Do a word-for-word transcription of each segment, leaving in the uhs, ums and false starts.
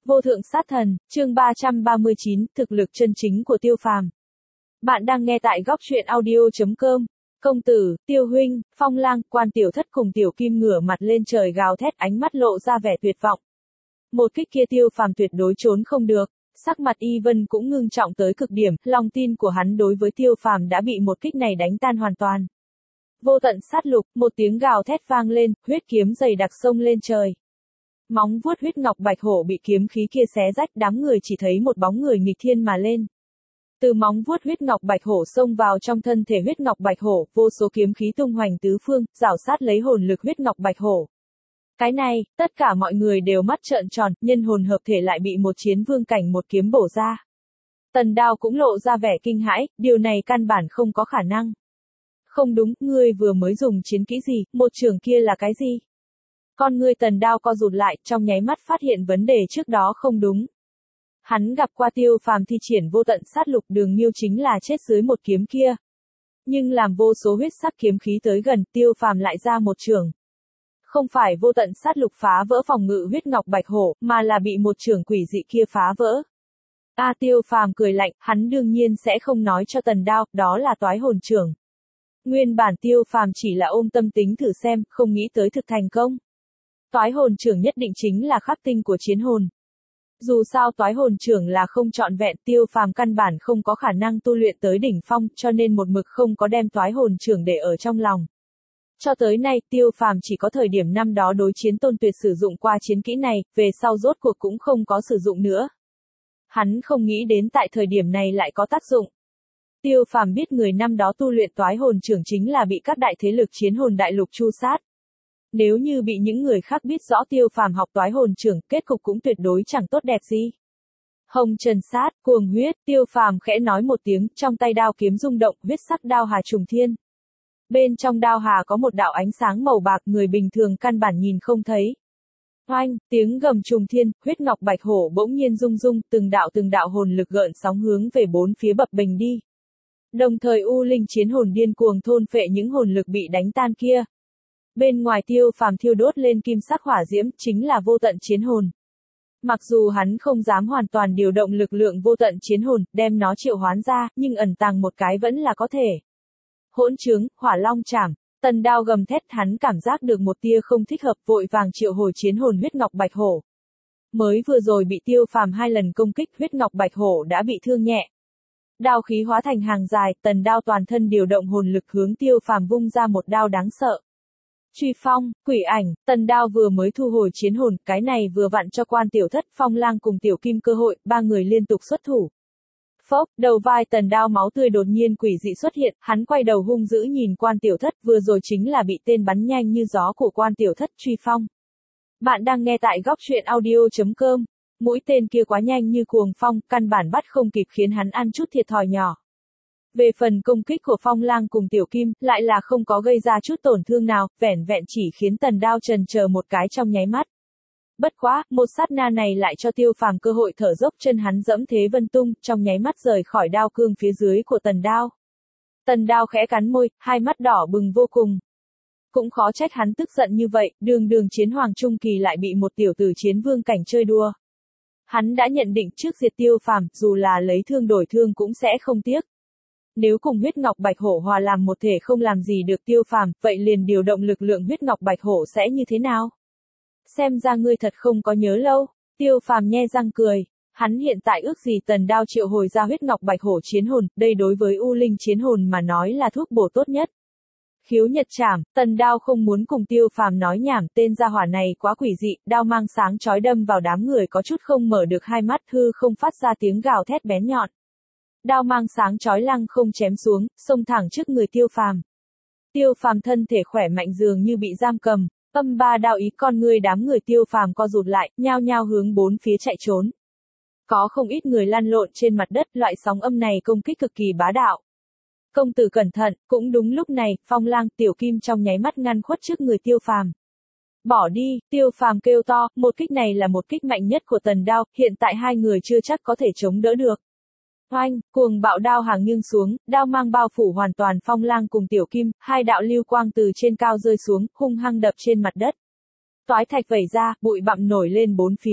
Vô thượng sát thần, chương ba trăm ba mươi chín, thực lực chân chính của Tiêu Phàm. Bạn đang nghe tại góc truyện audio chấm com. Công tử, Tiêu huynh, Phong Lang, Quan Tiểu Thất cùng Tiểu Kim ngửa mặt lên trời gào thét, ánh mắt lộ ra vẻ tuyệt vọng. Một kích kia Tiêu Phàm tuyệt đối trốn không được, sắc mặt Y Vân cũng ngưng trọng tới cực điểm, lòng tin của hắn đối với Tiêu Phàm đã bị một kích này đánh tan hoàn toàn. Vô tận sát lục, một tiếng gào thét vang lên, huyết kiếm dày đặc xông lên trời. Móng vuốt huyết ngọc bạch hổ bị kiếm khí kia xé rách, đám người chỉ thấy một bóng người nghịch thiên mà lên. Từ móng vuốt huyết ngọc bạch hổ xông vào trong thân thể huyết ngọc bạch hổ, vô số kiếm khí tung hoành tứ phương, rảo sát lấy hồn lực huyết ngọc bạch hổ. Cái này, tất cả mọi người đều mắt trợn tròn, nhân hồn hợp thể lại bị một chiến vương cảnh một kiếm bổ ra. Tần Đao cũng lộ ra vẻ kinh hãi, điều này căn bản không có khả năng. Không đúng, ngươi vừa mới dùng chiến kỹ gì, một trường kia là cái gì? Con ngươi Tần Đao co rụt lại, trong nháy mắt phát hiện vấn đề trước đó không đúng. Hắn gặp qua Tiêu Phàm thi triển vô tận sát lục, đường Miêu chính là chết dưới một kiếm kia. Nhưng làm vô số huyết sắc kiếm khí tới gần, Tiêu Phàm lại ra một trường. Không phải vô tận sát lục phá vỡ phòng ngự huyết ngọc bạch hổ, mà là bị một trường quỷ dị kia phá vỡ. A Tiêu Phàm cười lạnh, hắn đương nhiên sẽ không nói cho Tần Đao, đó là toái hồn trường. Nguyên bản Tiêu Phàm chỉ là ôm tâm tính thử xem, không nghĩ tới thực thành công. Toái hồn trưởng nhất định chính là khắc tinh của chiến hồn. Dù sao toái hồn trưởng là không trọn vẹn, Tiêu Phàm căn bản không có khả năng tu luyện tới đỉnh phong, cho nên một mực không có đem toái hồn trưởng để ở trong lòng. Cho tới nay, Tiêu Phàm chỉ có thời điểm năm đó đối chiến Tôn Tuyệt sử dụng qua chiến kỹ này, về sau rốt cuộc cũng không có sử dụng nữa. Hắn không nghĩ đến tại thời điểm này lại có tác dụng. Tiêu Phàm biết người năm đó tu luyện toái hồn trưởng chính là bị các đại thế lực chiến hồn đại lục tru sát. Nếu như bị những người khác biết rõ Tiêu Phàm học toái hồn trưởng, kết cục cũng tuyệt đối chẳng tốt đẹp gì. Hồng trần sát, cuồng huyết, Tiêu Phàm khẽ nói một tiếng, trong tay đao kiếm rung động, huyết sắc đao hà trùng thiên. Bên trong đao hà có một đạo ánh sáng màu bạc, người bình thường căn bản nhìn không thấy. Oanh, tiếng gầm trùng thiên, huyết ngọc bạch hổ bỗng nhiên rung rung, từng đạo từng đạo hồn lực gợn sóng hướng về bốn phía bập bềnh đi. Đồng thời U Linh chiến hồn điên cuồng thôn phệ những hồn lực bị đánh tan kia. Bên ngoài Tiêu Phàm thiêu đốt lên kim sắc hỏa diễm, chính là vô tận chiến hồn. Mặc dù hắn không dám hoàn toàn điều động lực lượng vô tận chiến hồn, đem nó triệu hoán ra, nhưng ẩn tàng một cái vẫn là có thể. Hỗn trướng, hỏa long chảm, Tần Đao gầm thét, hắn cảm giác được một tia không thích hợp, vội vàng triệu hồi chiến hồn huyết ngọc bạch hổ. Mới vừa rồi bị Tiêu Phàm hai lần công kích, huyết ngọc bạch hổ đã bị thương nhẹ. Đao khí hóa thành hàng dài, Tần Đao toàn thân điều động hồn lực hướng Tiêu Phàm vung ra một đao đáng sợ. Truy phong, quỷ ảnh, Tần Đao vừa mới thu hồi chiến hồn, cái này vừa vặn cho Quan Tiểu Thất, Phong Lang cùng Tiểu Kim cơ hội, ba người liên tục xuất thủ. Phốc, đầu vai Tần Đao máu tươi đột nhiên quỷ dị xuất hiện, hắn quay đầu hung dữ nhìn Quan Tiểu Thất, vừa rồi chính là bị tên bắn nhanh như gió của Quan Tiểu Thất truy phong. Bạn đang nghe tại góc truyện audio chấm com. Mũi tên kia quá nhanh như cuồng phong, căn bản bắt không kịp khiến hắn ăn chút thiệt thòi nhỏ. Về phần công kích của Phong Lang cùng Tiểu Kim, lại là không có gây ra chút tổn thương nào, vẻn vẹn chỉ khiến Tần Đao trần chờ một cái trong nháy mắt. Bất quá, một sát na này lại cho Tiêu Phàm cơ hội thở dốc, chân hắn dẫm thế vân tung, trong nháy mắt rời khỏi đao cương phía dưới của Tần Đao. Tần Đao khẽ cắn môi, hai mắt đỏ bừng vô cùng. Cũng khó trách hắn tức giận như vậy, đường đường chiến hoàng trung kỳ lại bị một tiểu tử chiến vương cảnh chơi đùa. Hắn đã nhận định trước diệt Tiêu Phàm, dù là lấy thương đổi thương cũng sẽ không tiếc. Nếu cùng huyết ngọc bạch hổ hòa làm một thể không làm gì được Tiêu Phàm, vậy liền điều động lực lượng huyết ngọc bạch hổ sẽ như thế nào? Xem ra ngươi thật không có nhớ lâu. Tiêu Phàm nhe răng cười. Hắn hiện tại ước gì Tần Đao triệu hồi ra huyết ngọc bạch hổ chiến hồn, đây đối với U Linh chiến hồn mà nói là thuốc bổ tốt nhất. Khiếu nhật trảm, Tần Đao không muốn cùng Tiêu Phàm nói nhảm, tên gia hỏa này quá quỷ dị, đao mang sáng chói đâm vào đám người có chút không mở được hai mắt, hư không phát ra tiếng gào thét bén nhọn. Đao mang sáng chói lăng không chém xuống, xông thẳng trước người Tiêu Phàm. Tiêu Phàm thân thể khỏe mạnh dường như bị giam cầm, âm ba đao ý, con người đám người Tiêu Phàm co rụt lại, nhao nhao hướng bốn phía chạy trốn. Có không ít người lăn lộn trên mặt đất, loại sóng âm này công kích cực kỳ bá đạo. Công tử cẩn thận, cũng đúng lúc này, Phong Lang, Tiểu Kim trong nháy mắt ngăn khuất trước người Tiêu Phàm. Bỏ đi, Tiêu Phàm kêu to, một kích này là một kích mạnh nhất của Tần Đao, hiện tại hai người chưa chắc có thể chống đỡ được. Oanh, cuồng bạo đao hàng nghiêng xuống, đao mang bao phủ hoàn toàn Phong Lang cùng Tiểu Kim, hai đạo lưu quang từ trên cao rơi xuống, hung hăng đập trên mặt đất. Toái thạch vẩy ra, bụi bặm nổi lên bốn phía,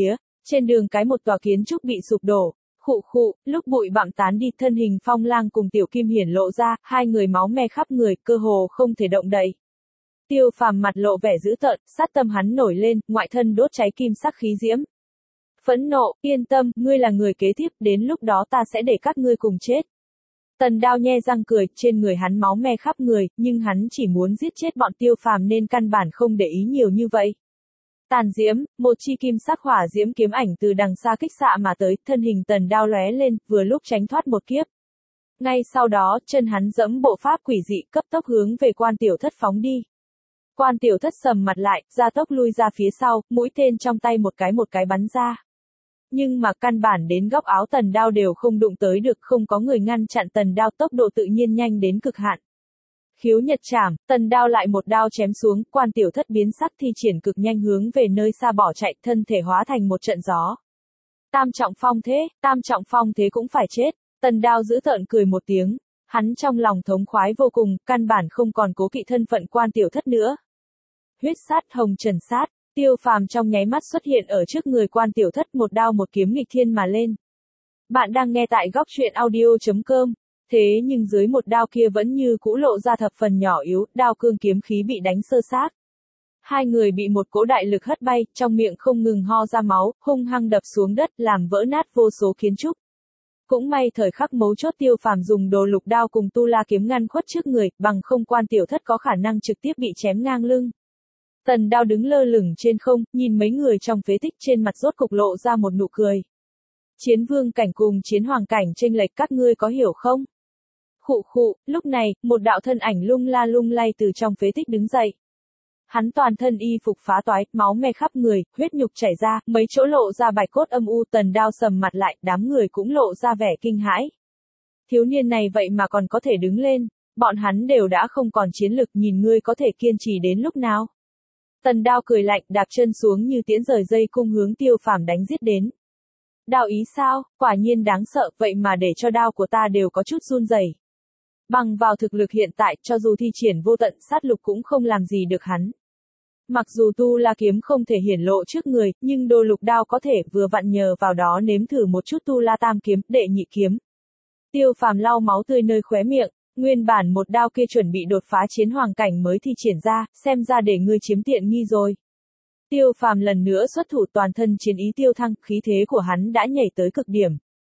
Trên đường cái một tòa kiến trúc bị sụp đổ. Khụ khụ, lúc bụi bặm tán đi thân hình Phong Lang cùng Tiểu Kim hiển lộ ra, hai người máu me khắp người, cơ hồ không thể động đậy. Tiêu Phàm mặt lộ vẻ dữ tợn, sát tâm hắn nổi lên, ngoại thân đốt cháy kim sắc khí diễm. Phẫn nộ, yên tâm, ngươi là người kế tiếp, đến lúc đó ta sẽ để các ngươi cùng chết. Tần Đao nhe răng cười, trên người hắn máu me khắp người, nhưng hắn chỉ muốn giết chết bọn Tiêu Phàm nên căn bản không để ý nhiều như vậy. Tàn diễm, một chi kim sắc hỏa diễm kiếm ảnh từ đằng xa kích xạ mà tới, thân hình Tần Đao lóe lên, vừa lúc tránh thoát một kiếp. Ngay sau đó, chân hắn giẫm bộ pháp quỷ dị, cấp tốc hướng về Quan Tiểu Thất phóng đi. Quan Tiểu Thất sầm mặt lại, gia tốc lui ra phía sau, mũi tên trong tay một cái một cái bắn ra. Nhưng mà căn bản đến góc áo Tần Đao đều không đụng tới được, không có người ngăn chặn Tần Đao, tốc độ tự nhiên nhanh đến cực hạn. Khiếu Nhật Trảm, Tần Đao lại một đao chém xuống, Quan Tiểu Thất biến sắc thi triển cực nhanh hướng về nơi xa bỏ chạy, thân thể hóa thành một trận gió. Tam trọng phong thế, tam trọng phong thế cũng phải chết. Tần Đao giữ tợn cười một tiếng, hắn trong lòng thống khoái vô cùng, căn bản không còn cố kỵ thân phận Quan Tiểu Thất nữa. Huyết sát hồng trần sát, Tiêu Phàm trong nháy mắt xuất hiện ở trước người Quan Tiểu Thất, một đao một kiếm nghịch thiên mà lên. Bạn đang nghe tại góc truyện audio chấm com. Thế nhưng dưới một đao kia vẫn như cũ lộ ra thập phần nhỏ yếu, đao cương kiếm khí bị đánh sơ xác. Hai người bị một cỗ đại lực hất bay, trong miệng không ngừng ho ra máu, hung hăng đập xuống đất, làm vỡ nát vô số kiến trúc. Cũng may thời khắc mấu chốt Tiêu Phàm dùng đồ lục đao cùng tu la kiếm ngăn khuất trước người, bằng không Quan Tiểu Thất có khả năng trực tiếp bị chém ngang lưng. Tần Đao đứng lơ lửng trên không, nhìn mấy người trong phế tích, trên mặt rốt cục lộ ra một nụ cười. Chiến vương cảnh cùng chiến hoàng cảnh chênh lệch các ngươi có hiểu không? Khụ khụ, lúc này, một đạo thân ảnh lung la lung lay từ trong phế tích đứng dậy. Hắn toàn thân y phục phá toái, máu me khắp người, huyết nhục chảy ra, mấy chỗ lộ ra bạch cốt âm u. Tần Đao sầm mặt lại, đám người cũng lộ ra vẻ kinh hãi. Thiếu niên này vậy mà còn có thể đứng lên, bọn hắn đều đã không còn chiến lực, nhìn ngươi có thể kiên trì đến lúc nào. Tần Đao cười lạnh, đạp chân xuống như tiễn rời dây cung hướng Tiêu Phàm đánh giết đến. Đao ý sao, quả nhiên đáng sợ, vậy mà để cho đao của ta đều có chút run rẩy. Bằng vào thực lực hiện tại, cho dù thi triển vô tận sát lục cũng không làm gì được hắn. Mặc dù tu la kiếm không thể hiển lộ trước người, nhưng đồ lục đao có thể, vừa vặn nhờ vào đó nếm thử một chút tu la tam kiếm, đệ nhị kiếm. Tiêu Phàm lau máu tươi nơi khóe miệng, nguyên bản một đao kia chuẩn bị đột phá chiến hoàng cảnh mới thi triển ra, xem ra để ngươi chiếm tiện nghi rồi. Tiêu Phàm lần nữa xuất thủ, toàn thân chiến ý tiêu thăng, khí thế của hắn đã nhảy tới cực điểm.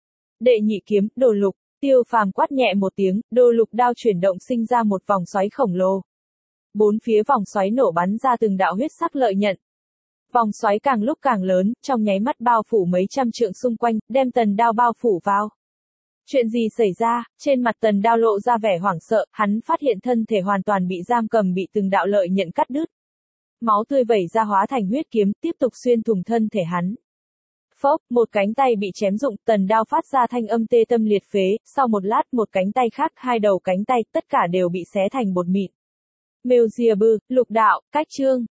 Đệ nhị kiếm, đồ lục. Tiêu Phàm quát nhẹ một tiếng, đồ lục đao chuyển động sinh ra một vòng xoáy khổng lồ. Bốn phía vòng xoáy nổ bắn ra từng đạo huyết sắc lợi nhận. Vòng xoáy càng lúc càng lớn, trong nháy mắt bao phủ mấy trăm trượng xung quanh, đem Tần Đao bao phủ vào. Chuyện gì xảy ra? Trên mặt Tần Đao lộ ra vẻ hoảng sợ, hắn phát hiện thân thể hoàn toàn bị giam cầm, bị từng đạo lợi nhận cắt đứt. Máu tươi vẩy ra hóa thành huyết kiếm, tiếp tục xuyên thủng thân thể hắn. Phốc, một cánh tay bị chém rụng, Tần Đao phát ra thanh âm tê tâm liệt phế, sau một lát một cánh tay khác, hai đầu cánh tay, tất cả đều bị xé thành bột mịn. Mêu Diệp Bư, lục đạo, cách chương.